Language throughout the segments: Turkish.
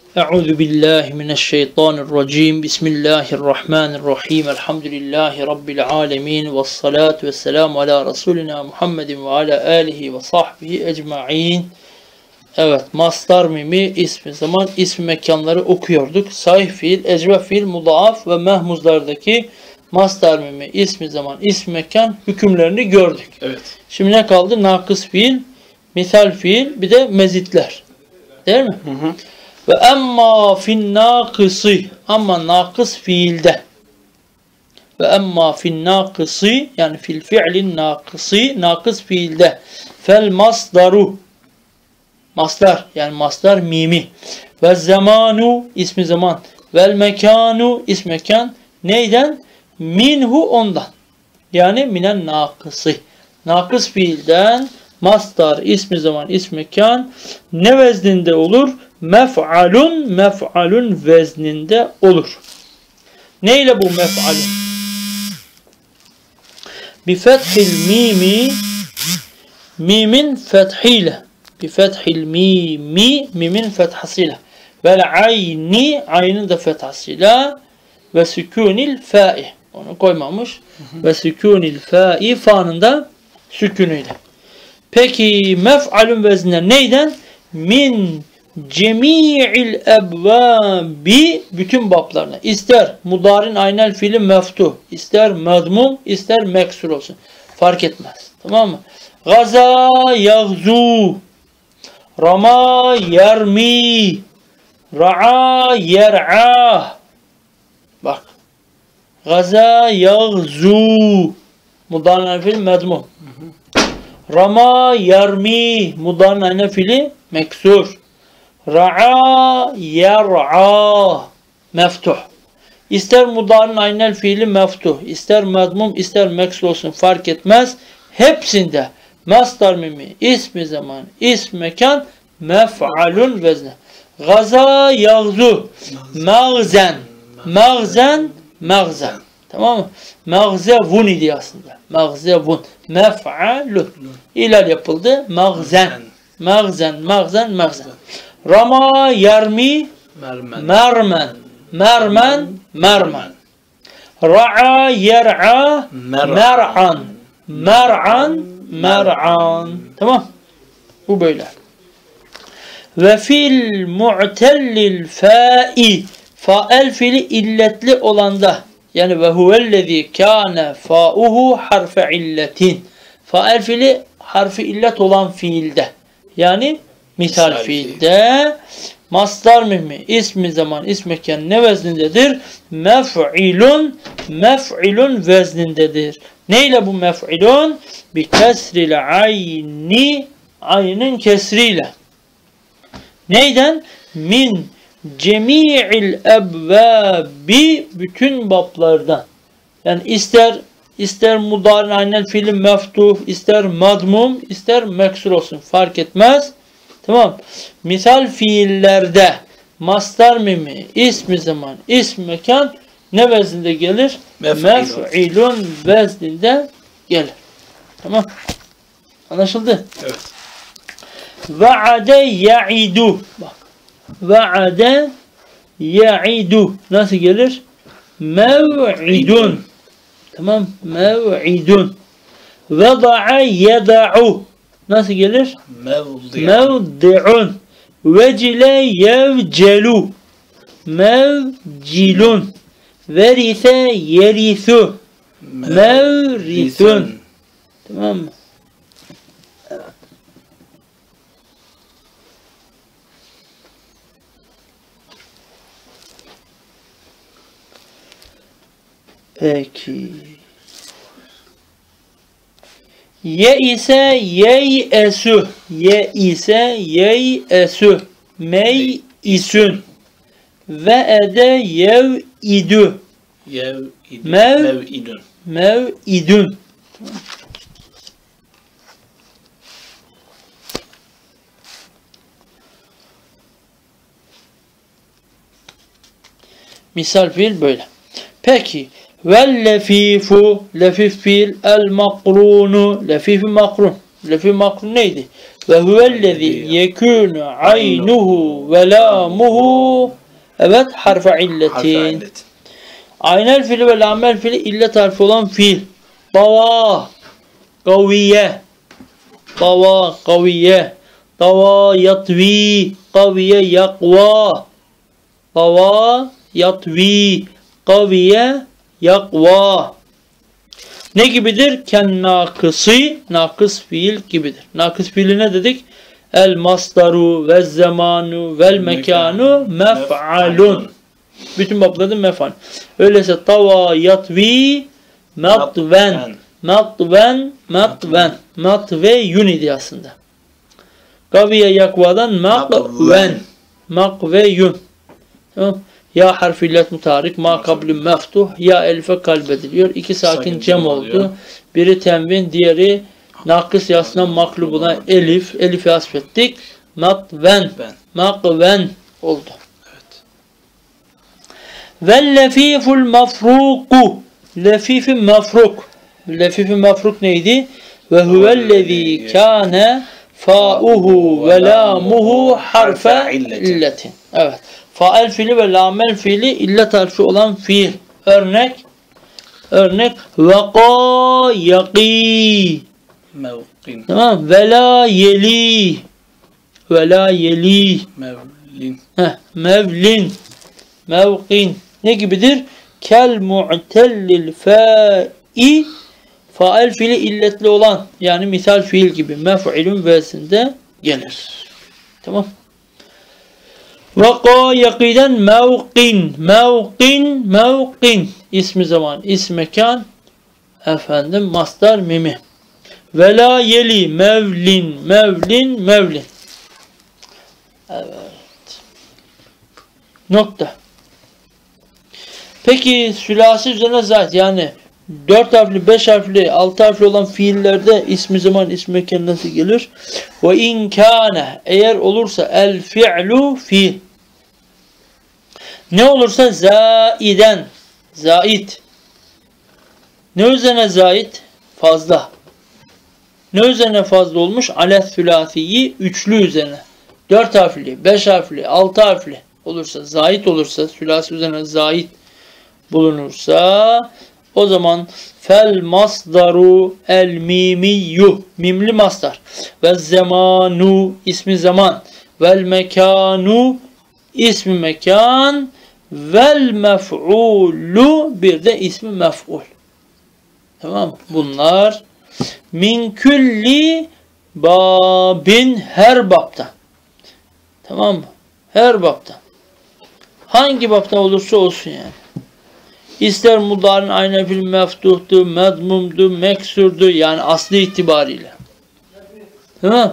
Euzu billahi mineşşeytanirracim. Bismillahirrahmanirrahim. Elhamdülillahi rabbil alamin ve salatu vesselamu ala resulina Muhammedin ve ala alihi ve sahbihi ecmaîn. Evet, mastar mimi, ismi zaman, ismi mekanları okuyorduk. Sahih fiil, ecve fiil, mudaaf ve mehmuzlardaki mastar mimi, ismi zaman, ismi mekan hükümlerini gördük. Evet. Şimdi ne kaldı? Nakıs fiil, misal fiil, bir de mezitler. Değil mi? Hı hı. Ve emma fin nakısı, ama nakıs fiilde. Ve emma fin nakısı, yani fil fi'lin nakısı, nakıs fiilde. Fel masdaru, masdar, yani masdar mimi. Ve zamanu, ismi zaman. Vel mekanu, ismi mekan. Neyden? Minhu, ondan. Yani minen nakısı. Nakıs fiilden masdar, ismi zaman, ismi mekan ne vezninde olur? Mef'alun, mef'alun vezninde olur. Neyle bu mef'alun? Bi fethil mimi, mimin fethiyle. Bi fethil mimi, mimin fethasıyla. Vel ayni, ayının da fethasıyla. Ve sükunil fa'i. Onu koymamış. Ve sükunil fa'i, fa'nın da sükunuyla. Peki mef'alun vezninde neyden? Min cemi'il ebvabi, bütün bablarına. İster mudarin aynel fiili meftuh, ister medmum, ister meksur olsun. Fark etmez. Tamam mı? Gaza yagzu, rama yermi, ra'a yer'a. Bak. Gaza yagzu, mudarin aynel fiili medmum. Rama yermi, mudarin aynel fiili meksur. Ra'a yer'a, meftuh. İster mudarin aynel fiili meftuh, ister medmum, ister meksur olsun, fark etmez. Hepsinde masdar mimi, ismi zaman, ismi mekan mef'alun vezne. Gaza yagzu, mağzen, mağzen, mağzen. Tamam mı? Mağzevun idi aslında. Mağzevun. Mef'alun. İlal yapıldı. Mağzen. Mağzen, mağzen, mağzen. Rama yermi, mermen, mermen, mermen. Ra'a yer'a, mer'an, mer'an, mer'an. Tamam. Bu böyle. Ve fil mu'tellil fa'i, fa'el fiili illetli olanda, yani ve huvellezî kâne fa'uhu harfe illetin. Fa'el fiili harfi illet olan fiilde. Yani misal fiilde masdar mimi, ismi zaman, ismi mekan ne veznindedir? Mef'ilun, mef'ilun veznindedir. Neyle bu mef'ilun? Bi kesril ayni, ayının kesriyle. Neyden? Min cemi'il ebvabi, bütün bablardan. Yani ister mudarin aynel fiili meftuh, ister madmum, ister meksur olsun, fark etmez. Tamam. Misal fiillerde masdar mimi, ismi zaman, ismi mekan ne vezninde gelir? Mef'ilun vezninde gelir. Tamam. Anlaşıldı? Evet. Va'ade ya'idu. Bak. Va'ade ya'idu. Nasıl gelir? Mev'idun. Tamam. Mev'idun. Veda'a yeda'u. Nasıl gelir? Mevdi'un. Vecile yevcelu. Mevcilun. Verise yerisu. Mevrithun. Tamam mı? Peki. Ye ise yeyesu. Ye ise yeyesu. Mey isün. Ve ede yev idü. Mev'idun. Mev'idun. Misal fiil böyle. Peki. Vel lefifu, lefif fiil, el makrunu, lefifi makrun. Lefi makrun neydi? Ve huvellezî yekûnu aynuhu ve lâmuhu. Evet, harfe illetin. Aynel fiili ve lamel fiili illet harfi olan fiil. Dava, kaviye, dava, kaviye, dava, yatvi, kaviye, yakva, dava, yatvi, kaviye, yakva. Ne gibidir? Ken nakısı, nakıs fiil gibidir. Nakıs fiili ne dedik? El masdaru ve zamanu vel mekanu mef'alun. Bütün bablarda mef'al. Öyleyse tava yatvi matven. Matven, matven. Matveyun idi aslında. Kaviye yakvadan makven. Makveyun. Tamam. Ya harfi illet mutarik, ma kabli meftuh, ya elife kalbediliyor. İki sakin cem oldu. Biri tenvin, diğeri nakıs yasına maklubuna elif. Elifi asfettik. Matven. Makven oldu. Evet. Ve lefiful mafruku. Lefifi mafruk. Lefifi mafruk neydi? Ve huvellezî kâne fâuhu ve lâmuhu harfe illetin. Evet. Faal fiili ve lamel fiili illet harfi olan fiil. Örnek vaka yaqi. Mevqin. Tamam. Vela yeli. Vela yeli. Mevlin. Mevlin. Mevqin. Ne gibidir? Kel mu'tellil fa'i. Faal fiili illetli olan, yani misal fiil gibi mef'ilun vezinde gelir. Tamam. Vaka yakiden mevqin, mevqin, mevqin. İsmi zaman, ismi mekan, efendim mastar mimi. Vela yeli, mevlin, mevlin, mevlin. Evet. Nokta. Peki sülasi üzerine zat, yani 4 harfli, 5 harfli, 6 harfli olan fiillerde ismi zaman, ismi mekan nasıl gelir? Ve in kâne, eğer olursa el fi'lu fiil. Ne olursa zaiden, zaid. Ne üzerine zaid? Fazla. Ne üzerine fazla olmuş? Alet sülasiyi üçlü üzerine. 4 harfli, 5 harfli, 6 harfli olursa, zaid olursa, sülasi üzerine zaid bulunursa, o zaman fel masdaru el mimiyyu, mimli masdar, ve zamanu ismi zaman, vel mekanu ismi mekan, vel mef'ulu bir de ismi mef'ul. Tamam. Bunlar min külli babin, her babtan. Tamam mı? Her babtan. Hangi babtan olursa olsun yani. İster mudarın aynen fil meftuhtu, medmumdu, meksurdu, yani asli itibariyle. Tamam.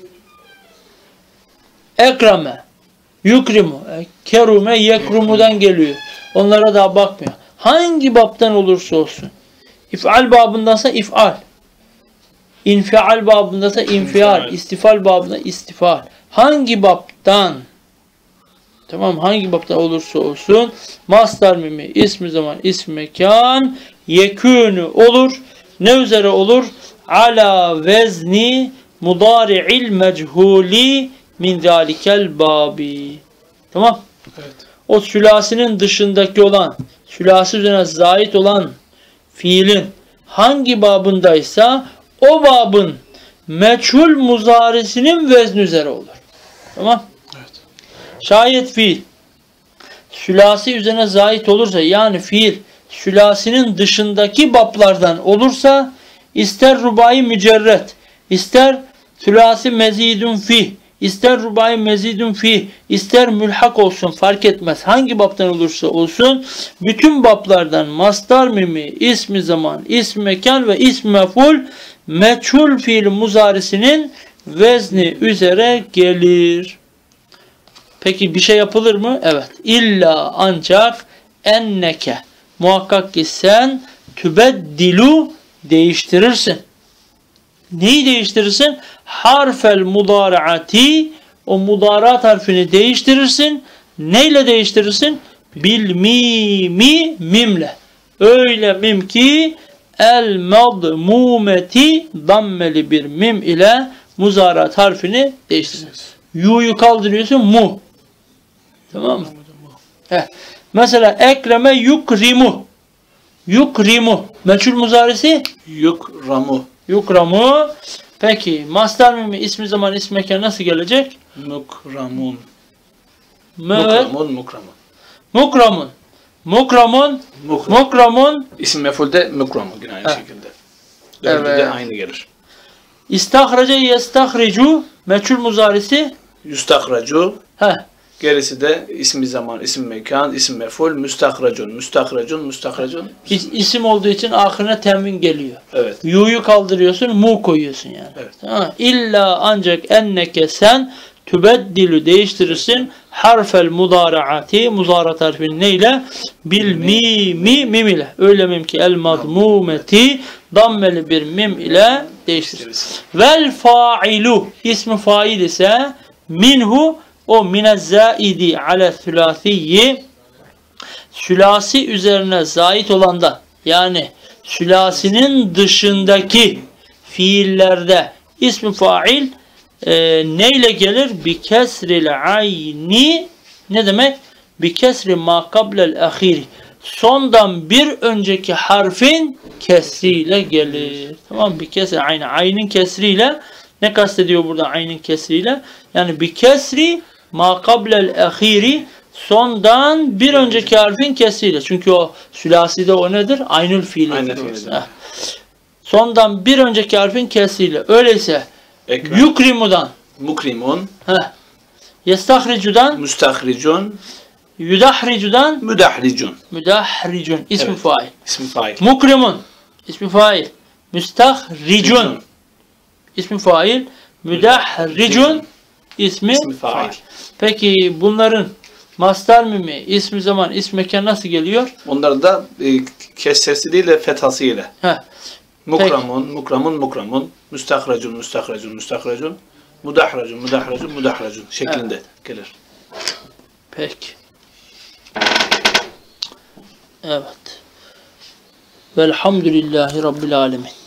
Ekrame, yukrimu, kerume, yekrumudan geliyor. Onlara daha bakmıyor. Hangi babtan olursa olsun. İf'al babındansa if'al. İnfial babındaysa infial. İstifal babında istifal. Hangi babtan? Tamam, hangi babtan olursa olsun mastar mimi, ismi zaman, ismi mekan, yekûnü olur. Ne üzere olur? Ala vezni mudari'il mechuli min zalikel babi. Tamam. Evet. O sülasinin dışındaki olan, sülasi üzerine zait olan fiilin hangi babındaysa o babın meçhul muzarisinin vezni üzere olur. Tamam. Evet. Şayet fiil sülasi üzerine zait olursa, yani fiil sülasinin dışındaki bablardan olursa, ister rubai mücerret, ister sülasi mezidun fi, ister rubai mezidun fi, ister mülhak olsun, fark etmez. Hangi babtan olursa olsun bütün bablardan mastar mimi, ismi zaman, ismi mekan ve ismi mef'ul meçhul fiil muzarisinin vezni üzere gelir. Peki bir şey yapılır mı? Evet. İlla ancak enneke, muhakkak ki sen tübeddilu değiştirirsin. Neyi değiştirirsin? Harfel mudaraati, o mudarat harfini değiştirirsin. Neyle değiştirirsin? Bil mimi, mimle. Öyle mim ki el madmumeti dammeli bir mim ile muzarat harfini değiştiriyorsun. Yu'yu kaldırıyorsun mu. Tamam mı? Heh. Mesela ekreme yukrimu. Yukrimu. Meçhul muzarisi? Yukramu. Yukramu. Peki mastar mimi ismi zaman ismi mekan nasıl gelecek? Mukramun. Evet. Mukramun. Mukramun. Mukramun. Mukramun. Mukram. Mukramun. İsim mef'ulde mukramun yine aynı şekilde. Dördü de Evet. aynı gelir. İstahraca yestahricu. Meçhul muzarisi? Yustakracu. Heh. Gerisi de ismi zaman, isim mekan, isim mef'ul, müstakracun, müstakracun, müstakracun. İsim olduğu için ahirine temin geliyor. Evet. Yu'yu kaldırıyorsun, mu koyuyorsun yani. Evet. Tamam. İlla ancak enneke sen tübeddilü değiştirirsin harfel mudaraati, muzarat harfini neyle? Bil mim ile. Öyle mim ki el madmumeti dammeli bir mim ile değiştirirsin. Vel failu ismi fail ise minhu o minezzaidi ale sülasiyi sülasi üzerine zait olandan yani sülasinin dışındaki fiillerde ismi fail neyle gelir? Bi kesril ayni ne demek? Bi kesri ma kablel ahiri sondan bir önceki harfin kesriyle gelir. Tamam mı? Bi kesri ayni. Aynin kesriyle ne kastediyor burada aynin kesriyle? Yani bi kesri ma kablel ahiri sondan bir önceki harfin kesriyle. Çünkü o sülaside o nedir? Aynül fiili. Aynı fiili. Sondan bir önceki harfin kesriyle. Öyleyse Ekrem. yukrimudan Mukrimun. yestahricudan Müstahricun. yudahricudan Müdahricun. müdahricun ismi Evet. fail. İsmi fail. Mukrimun ismi fail. Müstahricun ismi fail. Müdahricun ismi fail. Peki bunların mastar mimi ismi zaman ismi mekan nasıl geliyor? Onları da kesresi değil de fethası ile. Mukramun, mukramun, mukramun. Müstahracun, müstahracun, müstahracun. Mudahracun, mudahracun, mudahracun şeklinde gelir. Peki. Evet. Velhamdülillahi Rabbil alemin.